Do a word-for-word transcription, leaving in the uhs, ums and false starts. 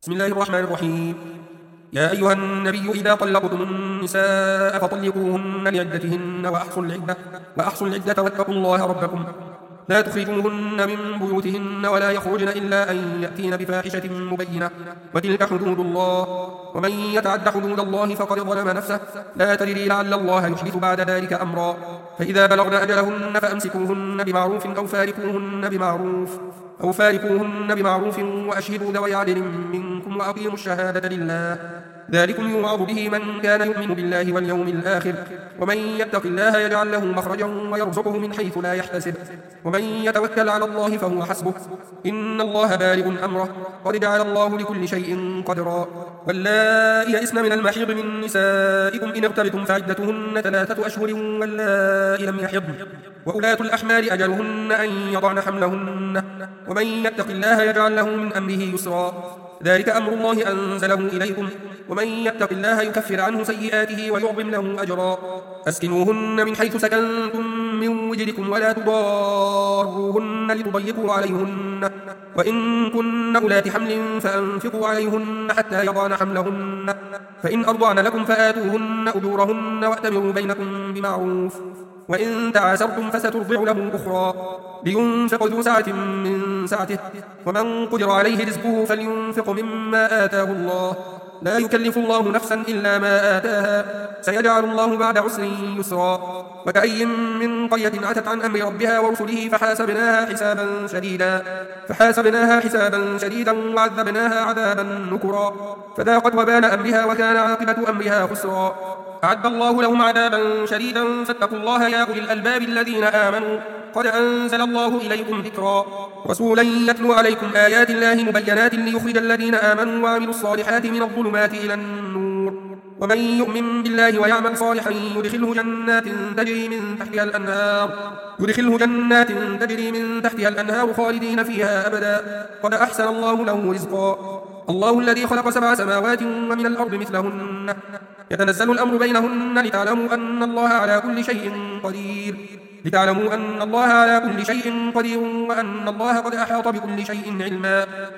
بسم الله الرحمن الرحيم. يا أيها النبي إذا طلقتم النساء فطلقوهن لعدتهن وأحصوا العدة وأحصوا العدة واتقوا الله ربكم لا تخرجوهن من بيوتهن ولا يخرجن إلا أن يأتين بفاحشة مبينة وتلك حدود الله ومن يتعد حدود الله فقد ظلم نفسه لا تدري لعل الله يحدث بعد ذلك أمرا فإذا بلغن أجلهن فأمسكوهن بمعروف أو فارقوهن بمعروف أو فارقوهن بمعروف وأشهدوا ذوي عدل منكم وأقيموا الشهادة لله ذلكم يوعظ به من كان يؤمن بالله واليوم الآخر ومن يتق الله يجعل له مخرجا ويرزقه من حيث لا يحتسب ومن يتوكل على الله فهو حسبه إن الله بالغ أمره قد جعل الله لكل شيء قدرا واللائي يئسن من المحيض من نسائكم إن ارتبتم فعدتهن ثلاثة أشهر واللائي لم يحضن وأولاة الأحمال أجلهن أن يضعن حملهن ومن يتق الله يجعل له من أمره يسرا ذلك أمر الله أنزله إليكم ومن يتق الله يكفر عنه سيئاته ويعظم له أجرا أسكنوهن من حيث سكنتم من وجدكم ولا تضاروهن لتضيقوا عليهن وإن كن أولات حمل فأنفقوا عليهن حتى يضعن حملهن فإن أرضعن لكم فآتوهن أجورهن وأتمروا بينكم بمعروف وإن تعاسرتم فسترضع له أخرى لينفق ذو سعة من سعته ومن قدر عليه رزقه فلينفق مما آتاه الله لا يكلف الله نفسا إلا ما آتاها سيجعل الله بعد عسر يسرا وكأي من قرية عتت عن أمر ربها ورسله فحاسبناها حسابا شديدا فحاسبناها حسابا شديدا وعذبناها عذابا نكرا فذاقت وبال أمرها وكان عاقبة أمرها خسرا أعد الله لهم عذابا شديدا فاتقوا الله يا أولي الألباب الذين آمنوا قد أنزل الله إليكم ذكرا رسولا يتلو عليكم آيات الله مبينات ليخرج الذين آمنوا وعملوا الصالحات من الظلمات إلى النور ومن يؤمن بالله ويعمل صالحا يدخله جنات تجري من تحتها الأنهار يدخله جنات تجري من تحتها الأنهار خالدين فيها أبدا قد أحسن الله له رزقا الله الذي خلق سبع سماوات ومن الأرض مثلهن يتنزل الأمر بينهن لتعلموا أن الله على كل شيء قدير لتعلموا أن الله على كل شيء قدير وأن الله قد أحاط بكل شيء علما